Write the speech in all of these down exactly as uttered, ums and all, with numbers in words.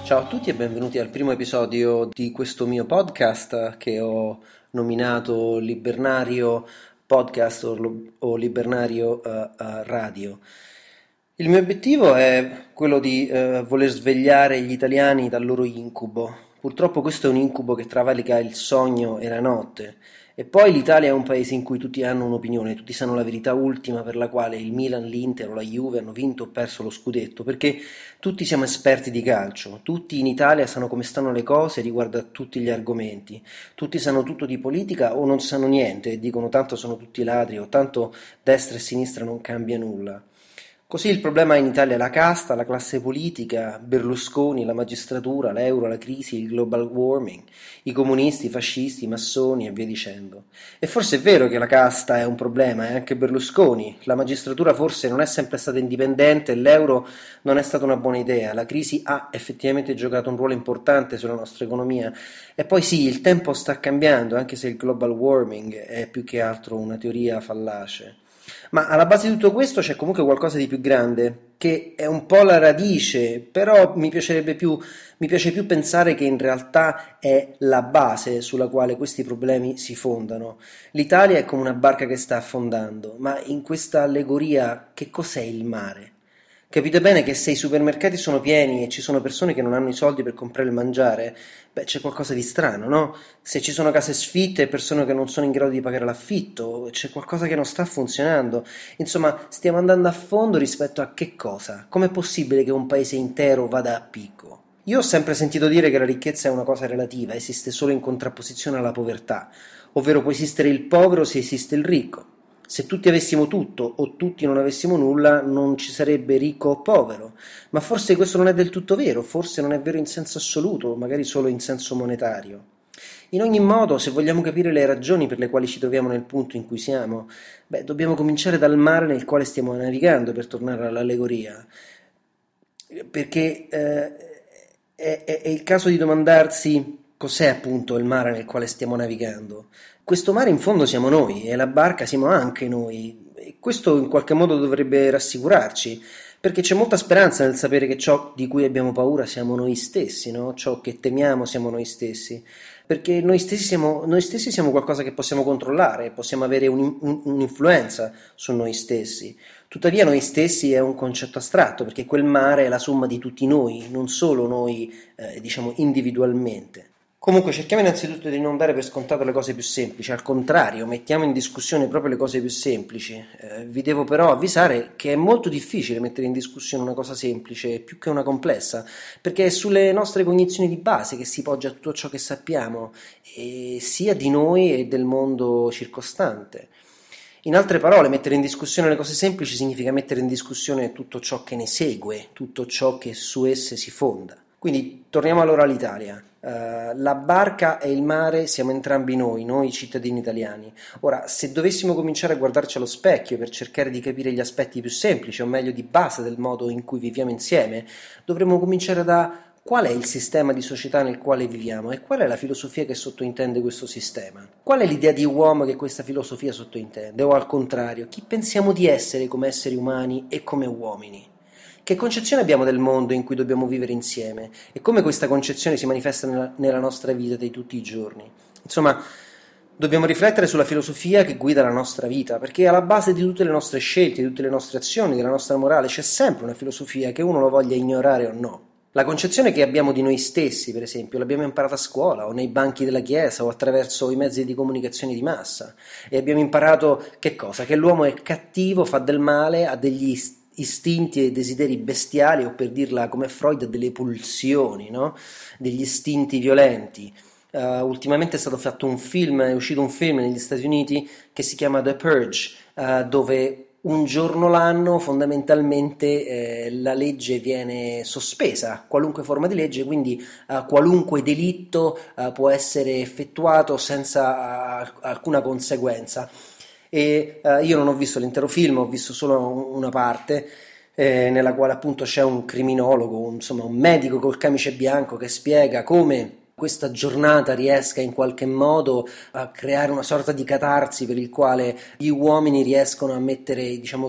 Ciao a tutti e benvenuti al primo episodio di questo mio podcast che ho nominato Libernario Podcast o, lo- o Libernario eh, eh, Radio. Il mio obiettivo è quello di eh, voler svegliare gli italiani dal loro incubo. Purtroppo questo è un incubo che travalica il sogno e la notte. E poi l'Italia è un paese in cui tutti hanno un'opinione, tutti sanno la verità ultima per la quale il Milan, l'Inter o la Juve hanno vinto o perso lo scudetto, perché tutti siamo esperti di calcio, tutti in Italia sanno come stanno le cose riguardo a tutti gli argomenti, tutti sanno tutto di politica o non sanno niente e dicono tanto sono tutti ladri o tanto destra e sinistra non cambia nulla. Così il problema in Italia è la casta, la classe politica, Berlusconi, la magistratura, l'euro, la crisi, il global warming, i comunisti, i fascisti, i massoni e via dicendo. E forse è vero che la casta è un problema, è anche Berlusconi, la magistratura forse non è sempre stata indipendente e l'euro non è stata una buona idea, la crisi ha effettivamente giocato un ruolo importante sulla nostra economia e poi sì, il tempo sta cambiando, anche se il global warming è più che altro una teoria fallace. Ma alla base di tutto questo c'è comunque qualcosa di più grande, che è un po' la radice, però mi piacerebbe più, mi piace più pensare che in realtà è la base sulla quale questi problemi si fondano. L'Italia è come una barca che sta affondando, ma in questa allegoria che cos'è il mare? Capite bene che se i supermercati sono pieni e ci sono persone che non hanno i soldi per comprare il mangiare, beh, c'è qualcosa di strano, no? Se ci sono case sfitte e persone che non sono in grado di pagare l'affitto, c'è qualcosa che non sta funzionando. Insomma, stiamo andando a fondo rispetto a che cosa? Com'è possibile che un paese intero vada a picco? Io ho sempre sentito dire che la ricchezza è una cosa relativa, esiste solo in contrapposizione alla povertà, ovvero può esistere il povero se esiste il ricco. Se tutti avessimo tutto o tutti non avessimo nulla, non ci sarebbe ricco o povero. Ma forse questo non è del tutto vero, forse non è vero in senso assoluto, magari solo in senso monetario. In ogni modo, se vogliamo capire le ragioni per le quali ci troviamo nel punto in cui siamo, beh, dobbiamo cominciare dal mare nel quale stiamo navigando, per tornare all'allegoria. Perché eh, è, è, è il caso di domandarsi cos'è appunto il mare nel quale stiamo navigando. Questo mare in fondo siamo noi e la barca siamo anche noi e questo in qualche modo dovrebbe rassicurarci perché c'è molta speranza nel sapere che ciò di cui abbiamo paura siamo noi stessi, no? Ciò che temiamo siamo noi stessi, perché noi stessi siamo, noi stessi siamo qualcosa che possiamo controllare, possiamo avere un, un, un'influenza su noi stessi. Tuttavia noi stessi è un concetto astratto perché quel mare è la somma di tutti noi, non solo noi eh, diciamo individualmente. Comunque cerchiamo innanzitutto di non dare per scontato le cose più semplici, al contrario, mettiamo in discussione proprio le cose più semplici. Eh, vi devo però avvisare che è molto difficile mettere in discussione una cosa semplice più che una complessa, perché è sulle nostre cognizioni di base che si poggia tutto ciò che sappiamo, e sia di noi e del mondo circostante. In altre parole, mettere in discussione le cose semplici significa mettere in discussione tutto ciò che ne segue, tutto ciò che su esse si fonda. Quindi torniamo allora all'Italia. Uh, la barca e il mare siamo entrambi noi, noi cittadini italiani. Ora, se dovessimo cominciare a guardarci allo specchio per cercare di capire gli aspetti più semplici, o meglio di base del modo in cui viviamo insieme, dovremmo cominciare da qual è il sistema di società nel quale viviamo e qual è la filosofia che sottointende questo sistema. Qual è l'idea di uomo che questa filosofia sottointende, o al contrario, chi pensiamo di essere come esseri umani e come uomini. Che concezione abbiamo del mondo in cui dobbiamo vivere insieme e come questa concezione si manifesta nella, nella nostra vita di tutti i giorni? Insomma, dobbiamo riflettere sulla filosofia che guida la nostra vita, perché alla base di tutte le nostre scelte, di tutte le nostre azioni, della nostra morale, c'è sempre una filosofia che uno lo voglia ignorare o no. La concezione che abbiamo di noi stessi, per esempio, l'abbiamo imparata a scuola o nei banchi della chiesa o attraverso i mezzi di comunicazione di massa e abbiamo imparato che cosa? Che l'uomo è cattivo, fa del male, ha degli istinti istinti e desideri bestiali, o per dirla come Freud, delle pulsioni, no? Degli istinti violenti. Uh, ultimamente è stato fatto un film, è uscito un film negli Stati Uniti che si chiama The Purge, uh, dove un giorno l'anno fondamentalmente eh, la legge viene sospesa, qualunque forma di legge, quindi uh, qualunque delitto uh, può essere effettuato senza uh, alcuna conseguenza. E eh, io non ho visto l'intero film, ho visto solo una parte eh, nella quale appunto c'è un criminologo, un, insomma un medico col camice bianco che spiega come questa giornata riesca in qualche modo a creare una sorta di catarsi per il quale gli uomini riescono a mettere, diciamo,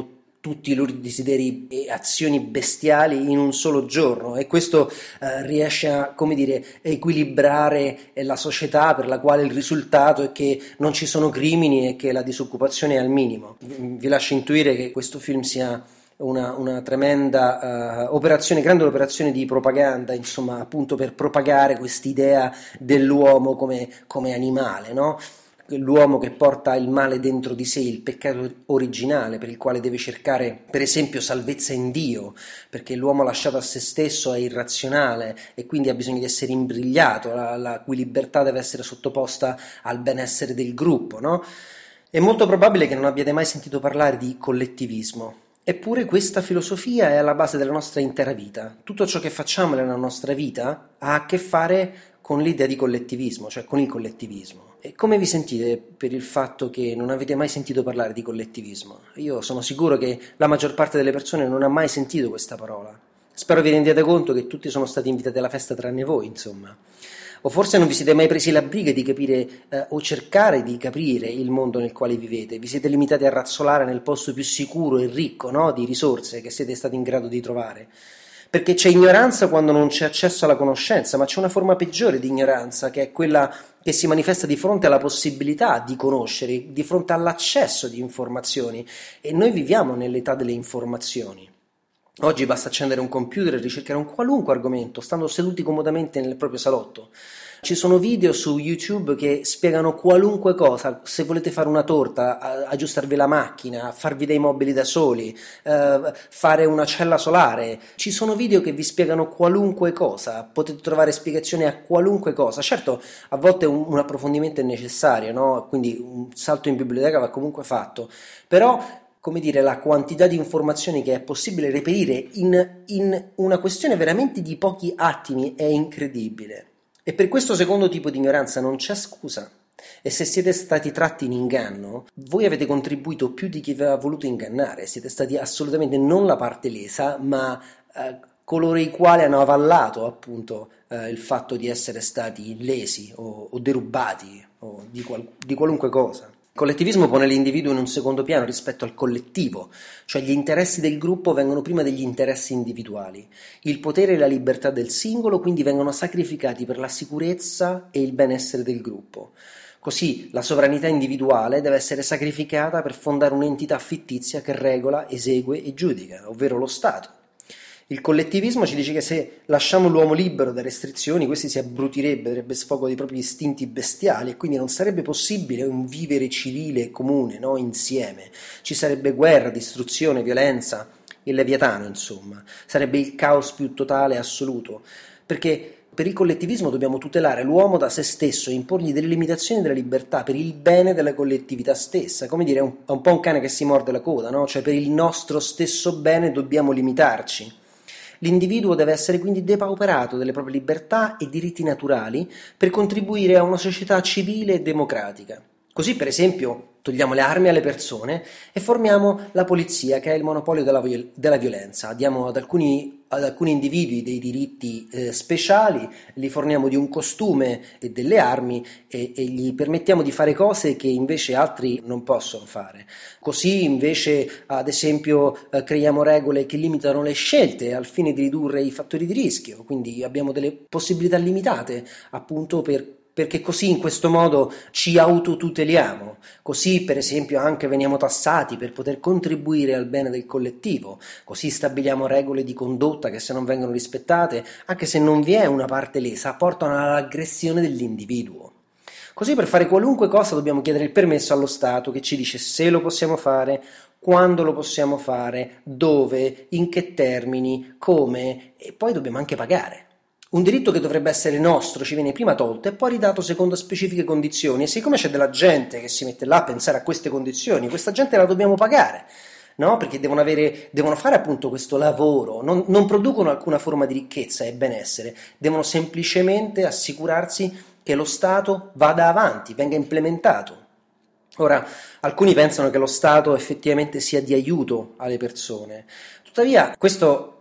tutti i loro desideri e azioni bestiali in un solo giorno, e questo eh, riesce a, come dire, equilibrare la società, per la quale il risultato è che non ci sono crimini e che la disoccupazione è al minimo. Vi lascio intuire che questo film sia una, una tremenda uh, operazione, grande operazione di propaganda, insomma, appunto per propagare quest'idea dell'uomo come, come animale, no? L'uomo che porta il male dentro di sé, il peccato originale, per il quale deve cercare per esempio salvezza in Dio, perché l'uomo lasciato a se stesso è irrazionale e quindi ha bisogno di essere imbrigliato, la, la cui libertà deve essere sottoposta al benessere del gruppo, no? È molto probabile che non abbiate mai sentito parlare di collettivismo, eppure questa filosofia è alla base della nostra intera vita. Tutto ciò che facciamo nella nostra vita ha a che fare con l'idea di collettivismo, cioè con il collettivismo. E come vi sentite per il fatto che non avete mai sentito parlare di collettivismo? Io sono sicuro che la maggior parte delle persone non ha mai sentito questa parola. Spero vi rendiate conto che tutti sono stati invitati alla festa tranne voi, insomma. O forse non vi siete mai presi la briga di capire eh, o cercare di capire il mondo nel quale vivete. Vi siete limitati a razzolare nel posto più sicuro e ricco, no, di risorse che siete stati in grado di trovare. Perché c'è ignoranza quando non c'è accesso alla conoscenza, ma c'è una forma peggiore di ignoranza, che è quella che si manifesta di fronte alla possibilità di conoscere, di fronte all'accesso di informazioni. E noi viviamo nell'età delle informazioni. Oggi basta accendere un computer e ricercare un qualunque argomento, stando seduti comodamente nel proprio salotto. Ci sono video su YouTube che spiegano qualunque cosa. Se volete fare una torta, aggiustarvi la macchina, farvi dei mobili da soli, eh, fare una cella solare, ci sono video che vi spiegano qualunque cosa, potete trovare spiegazioni a qualunque cosa. Certo, a volte un, un approfondimento è necessario, no? Quindi un salto in biblioteca va comunque fatto, però, come dire, la quantità di informazioni che è possibile reperire in, in una questione veramente di pochi attimi è incredibile. E per questo secondo tipo di ignoranza non c'è scusa. E se siete stati tratti in inganno, voi avete contribuito più di chi vi aveva voluto ingannare. Siete stati assolutamente non la parte lesa, ma eh, coloro i quali hanno avallato appunto eh, il fatto di essere stati lesi o, o derubati o di, qual- di qualunque cosa. Il collettivismo pone l'individuo in un secondo piano rispetto al collettivo, cioè gli interessi del gruppo vengono prima degli interessi individuali. Il potere e la libertà del singolo quindi vengono sacrificati per la sicurezza e il benessere del gruppo. Così la sovranità individuale deve essere sacrificata per fondare un'entità fittizia che regola, esegue e giudica, ovvero lo Stato. Il collettivismo ci dice che se lasciamo l'uomo libero da restrizioni, questi si abbrutirebbe, darebbe sfogo dei propri istinti bestiali e quindi non sarebbe possibile un vivere civile comune, no? Insieme. Ci sarebbe guerra, distruzione, violenza, il Leviatano, insomma. Sarebbe il caos più totale e assoluto, perché per il collettivismo dobbiamo tutelare l'uomo da se stesso e imporgli delle limitazioni della libertà per il bene della collettività stessa. Come dire, è un, è un po' un cane che si morde la coda, no? Cioè per il nostro stesso bene dobbiamo limitarci. L'individuo deve essere quindi depauperato delle proprie libertà e diritti naturali per contribuire a una società civile e democratica. Così, per esempio, togliamo le armi alle persone e formiamo la polizia, che è il monopolio della, viol- della violenza. Diamo ad alcuni, ad alcuni individui dei diritti eh, speciali, li forniamo di un costume e delle armi e, e gli permettiamo di fare cose che invece altri non possono fare. Così invece, ad esempio, eh, creiamo regole che limitano le scelte al fine di ridurre i fattori di rischio, quindi abbiamo delle possibilità limitate appunto per perché così in questo modo ci autotuteliamo, così per esempio anche veniamo tassati per poter contribuire al bene del collettivo, così stabiliamo regole di condotta che se non vengono rispettate, anche se non vi è una parte lesa, portano all'aggressione dell'individuo. Così per fare qualunque cosa dobbiamo chiedere il permesso allo Stato che ci dice se lo possiamo fare, quando lo possiamo fare, dove, in che termini, come e poi dobbiamo anche pagare. Un diritto che dovrebbe essere nostro ci viene prima tolto e poi ridato secondo specifiche condizioni e siccome c'è della gente che si mette là a pensare a queste condizioni, questa gente la dobbiamo pagare, no? Perché devono, avere, devono fare appunto questo lavoro, non, non producono alcuna forma di ricchezza e benessere, devono semplicemente assicurarsi che lo Stato vada avanti, venga implementato. Ora, alcuni pensano che lo Stato effettivamente sia di aiuto alle persone, tuttavia questo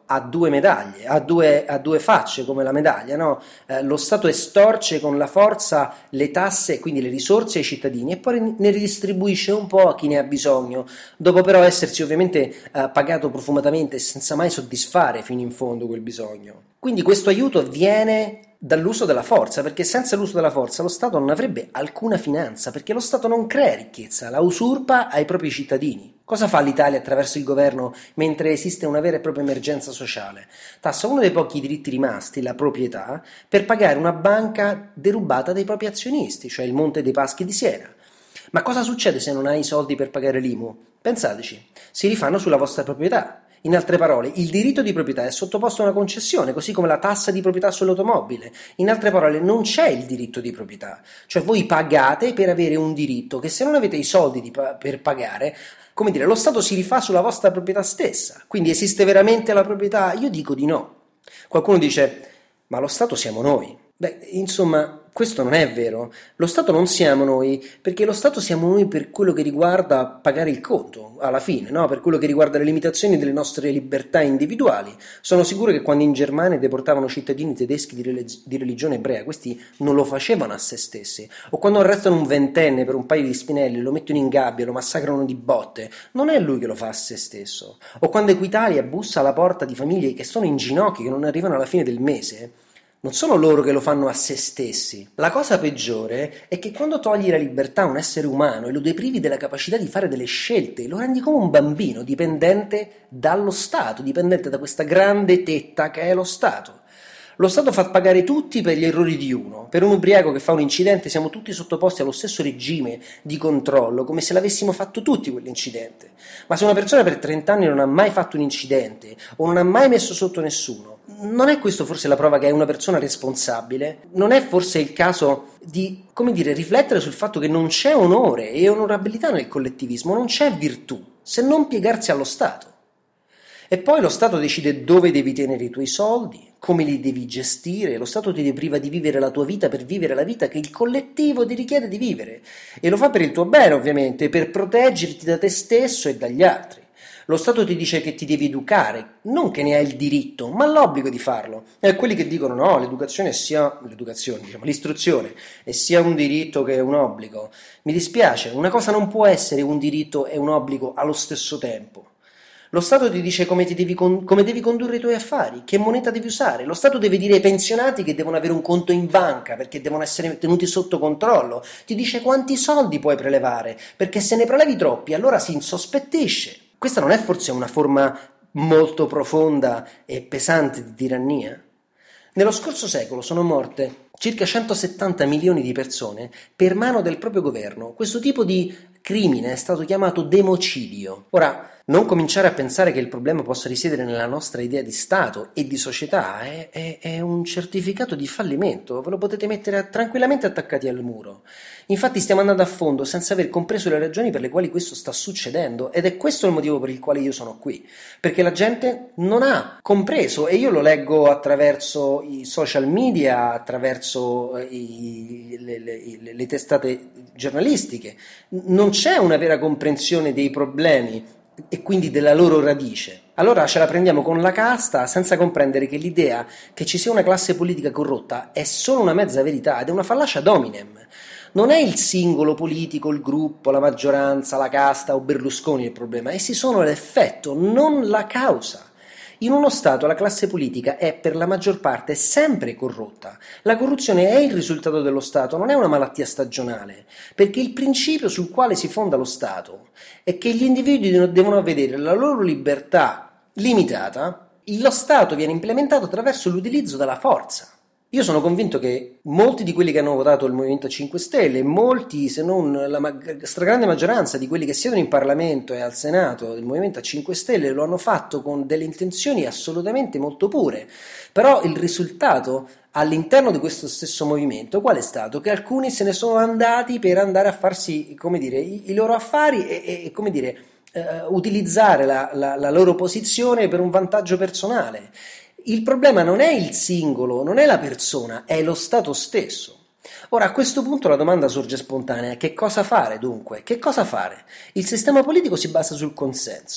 ha due medaglie, ha due, ha due facce come la medaglia, no? Eh, lo Stato estorce con la forza le tasse, quindi le risorse ai cittadini, e poi ne ridistribuisce un po' a chi ne ha bisogno, dopo però essersi ovviamente eh, pagato profumatamente senza mai soddisfare fino in fondo quel bisogno. Quindi questo aiuto viene dall'uso della forza, perché senza l'uso della forza lo Stato non avrebbe alcuna finanza, perché lo Stato non crea ricchezza, la usurpa ai propri cittadini. Cosa fa l'Italia attraverso il governo mentre esiste una vera e propria emergenza sociale? Tassa uno dei pochi diritti rimasti, la proprietà, per pagare una banca derubata dai propri azionisti, cioè il Monte dei Paschi di Siena. Ma cosa succede se non hai i soldi per pagare l'I M U? Pensateci, si rifanno sulla vostra proprietà. In altre parole, il diritto di proprietà è sottoposto a una concessione, così come la tassa di proprietà sull'automobile. In altre parole, non c'è il diritto di proprietà. Cioè voi pagate per avere un diritto che, se non avete i soldi di pa- per pagare, come dire, lo Stato si rifà sulla vostra proprietà stessa. Quindi esiste veramente la proprietà? Io dico di no. Qualcuno dice, ma lo Stato siamo noi. Beh, insomma, questo non è vero. Lo Stato non siamo noi, perché lo Stato siamo noi per quello che riguarda pagare il conto, alla fine, no? Per quello che riguarda le limitazioni delle nostre libertà individuali. Sono sicuro che quando in Germania deportavano cittadini tedeschi di, relig- di religione ebrea, questi non lo facevano a se stessi. O quando arrestano un ventenne per un paio di spinelli, lo mettono in gabbia, lo massacrano di botte, non è lui che lo fa a se stesso. O quando Equitalia bussa alla porta di famiglie che sono in ginocchio, che non arrivano alla fine del mese, non sono loro che lo fanno a se stessi. La cosa peggiore è che quando togli la libertà a un essere umano e lo deprivi della capacità di fare delle scelte, lo rendi come un bambino dipendente dallo Stato, dipendente da questa grande tetta che è lo Stato. Lo Stato fa pagare tutti per gli errori di uno. Per un ubriaco che fa un incidente siamo tutti sottoposti allo stesso regime di controllo, come se l'avessimo fatto tutti quell'incidente. Ma se una persona per trenta anni non ha mai fatto un incidente o non ha mai messo sotto nessuno, non è questo forse la prova che è una persona responsabile? Non è forse il caso di, come dire, riflettere sul fatto che non c'è onore e onorabilità nel collettivismo, non c'è virtù, se non piegarsi allo Stato? E poi lo Stato decide dove devi tenere i tuoi soldi, come li devi gestire, lo Stato ti depriva di vivere la tua vita per vivere la vita che il collettivo ti richiede di vivere. E lo fa per il tuo bene, ovviamente, per proteggerti da te stesso e dagli altri. Lo Stato ti dice che ti devi educare, non che ne hai il diritto, ma l'obbligo di farlo. E quelli che dicono no, l'educazione sia, l'educazione, diciamo, l'istruzione è sia un diritto che un obbligo. Mi dispiace, una cosa non può essere un diritto e un obbligo allo stesso tempo. Lo Stato ti dice come, ti devi, con, come devi condurre i tuoi affari, che moneta devi usare. Lo Stato deve dire ai pensionati che devono avere un conto in banca perché devono essere tenuti sotto controllo. Ti dice quanti soldi puoi prelevare, perché se ne prelevi troppi allora si insospettisce. Questa non è forse una forma molto profonda e pesante di tirannia? Nello scorso secolo sono morte circa centosettanta milioni di persone per mano del proprio governo. Questo tipo di crimine è stato chiamato democidio. Ora, non cominciare a pensare che il problema possa risiedere nella nostra idea di Stato e di società è, è, è un certificato di fallimento, ve lo potete mettere tranquillamente attaccati al muro. Infatti stiamo andando a fondo senza aver compreso le ragioni per le quali questo sta succedendo, ed è questo il motivo per il quale io sono qui, perché la gente non ha compreso, e io lo leggo attraverso i social media, attraverso i, le, le, le testate giornalistiche. Non c'è una vera comprensione dei problemi e quindi della loro radice. Allora ce la prendiamo con la casta senza comprendere che l'idea che ci sia una classe politica corrotta è solo una mezza verità ed è una fallacia ad hominem. Non è il singolo politico, il gruppo, la maggioranza, la casta o Berlusconi il problema, essi sono l'effetto, non la causa. In uno Stato la classe politica è per la maggior parte sempre corrotta. La corruzione è il risultato dello Stato, non è una malattia stagionale, perché il principio sul quale si fonda lo Stato è che gli individui devono vedere la loro libertà limitata, lo Stato viene implementato attraverso l'utilizzo della forza. Io sono convinto che molti di quelli che hanno votato il Movimento cinque Stelle, molti se non la mag- stragrande maggioranza di quelli che siedono in Parlamento e al Senato del Movimento cinque Stelle lo hanno fatto con delle intenzioni assolutamente molto pure, però il risultato all'interno di questo stesso movimento qual è stato? Che alcuni se ne sono andati per andare a farsi, come dire, i, i loro affari e, e come dire, eh, utilizzare la, la, la loro posizione per un vantaggio personale. Il problema non è il singolo, non è la persona, è lo Stato stesso. Ora, a questo punto la domanda sorge spontanea: che cosa fare dunque? Che cosa fare? Il sistema politico si basa sul consenso.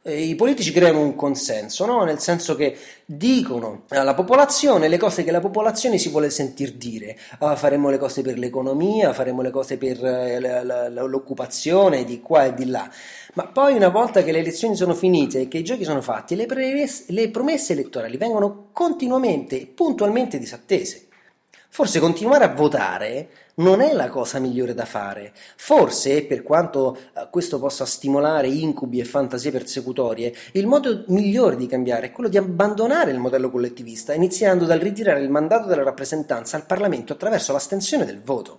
I politici creano un consenso, no? Nel senso che dicono alla popolazione le cose che la popolazione si vuole sentir dire. Ah, faremo le cose per l'economia, faremo le cose per la, la, la, l'occupazione di qua e di là. Ma poi, una volta che le elezioni sono finite e che i giochi sono fatti, le, premesse, le promesse elettorali vengono continuamente e puntualmente disattese. Forse continuare a votare non è la cosa migliore da fare. Forse, per quanto eh, questo possa stimolare incubi e fantasie persecutorie, il modo migliore di cambiare è quello di abbandonare il modello collettivista, iniziando dal ritirare il mandato della rappresentanza al Parlamento attraverso l'astensione del voto.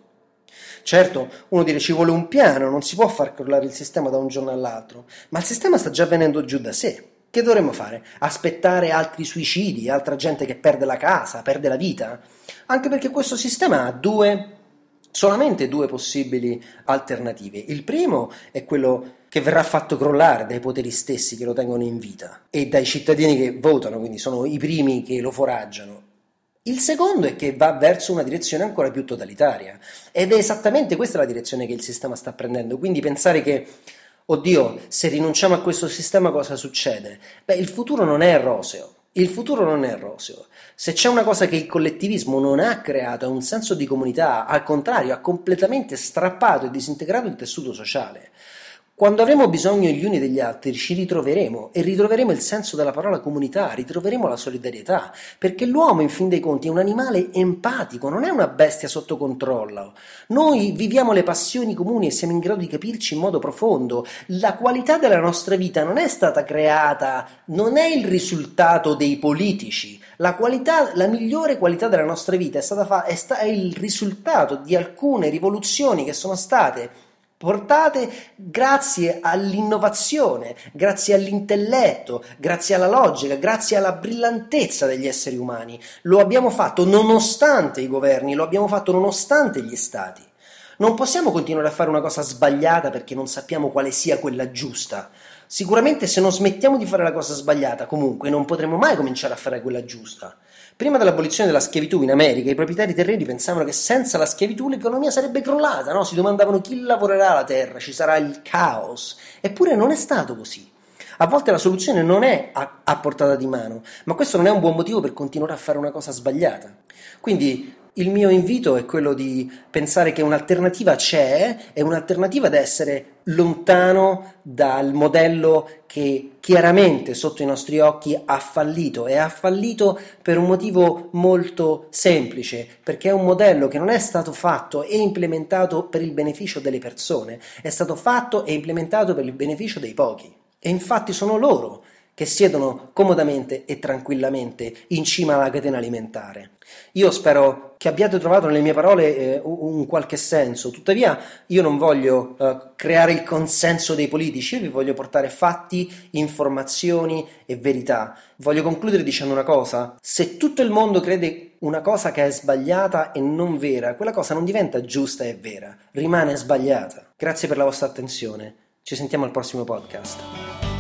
Certo, uno dice ci vuole un piano, non si può far crollare il sistema da un giorno all'altro, ma il sistema sta già venendo giù da sé. Che dovremmo fare? Aspettare altri suicidi, altra gente che perde la casa, perde la vita? Anche perché questo sistema ha due, solamente due possibili alternative. Il primo è quello che verrà fatto crollare dai poteri stessi che lo tengono in vita e dai cittadini che votano, quindi sono i primi che lo foraggiano. Il secondo è che va verso una direzione ancora più totalitaria ed è esattamente questa la direzione che il sistema sta prendendo, quindi pensare che oddio, se rinunciamo a questo sistema cosa succede? Beh, il futuro non è roseo. Il futuro non è roseo. Se c'è una cosa che il collettivismo non ha creato è un senso di comunità, al contrario, ha completamente strappato e disintegrato il tessuto sociale. Quando avremo bisogno gli uni degli altri ci ritroveremo e ritroveremo il senso della parola comunità, ritroveremo la solidarietà, perché l'uomo in fin dei conti è un animale empatico, non è una bestia sotto controllo. Noi viviamo le passioni comuni e siamo in grado di capirci in modo profondo. La qualità della nostra vita non è stata creata, non è il risultato dei politici. La qualità, la migliore qualità della nostra vita è stata fa- è, sta- è il risultato di alcune rivoluzioni che sono state portate grazie all'innovazione, grazie all'intelletto, grazie alla logica, grazie alla brillantezza degli esseri umani. Lo abbiamo fatto nonostante i governi, lo abbiamo fatto nonostante gli stati. Non possiamo continuare a fare una cosa sbagliata perché non sappiamo quale sia quella giusta. Sicuramente se non smettiamo di fare la cosa sbagliata, comunque non potremo mai cominciare a fare quella giusta. Prima dell'abolizione della schiavitù in America, i proprietari terreni pensavano che senza la schiavitù l'economia sarebbe crollata, no? Si domandavano chi lavorerà la terra, ci sarà il caos. Eppure non è stato così. A volte la soluzione non è a, a portata di mano, ma questo non è un buon motivo per continuare a fare una cosa sbagliata. Quindi il mio invito è quello di pensare che un'alternativa c'è, e un'alternativa da essere lontano dal modello che chiaramente sotto i nostri occhi ha fallito, e ha fallito per un motivo molto semplice, perché è un modello che non è stato fatto e implementato per il beneficio delle persone, è stato fatto e implementato per il beneficio dei pochi, e infatti sono loro che siedono comodamente e tranquillamente in cima alla catena alimentare. Io spero che abbiate trovato nelle mie parole eh, un qualche senso, tuttavia io non voglio eh, creare il consenso dei politici, io vi voglio portare fatti, informazioni e verità. Voglio concludere dicendo una cosa: se tutto il mondo crede una cosa che è sbagliata e non vera, quella cosa non diventa giusta e vera, rimane sbagliata. Grazie per la vostra attenzione, ci sentiamo al prossimo podcast.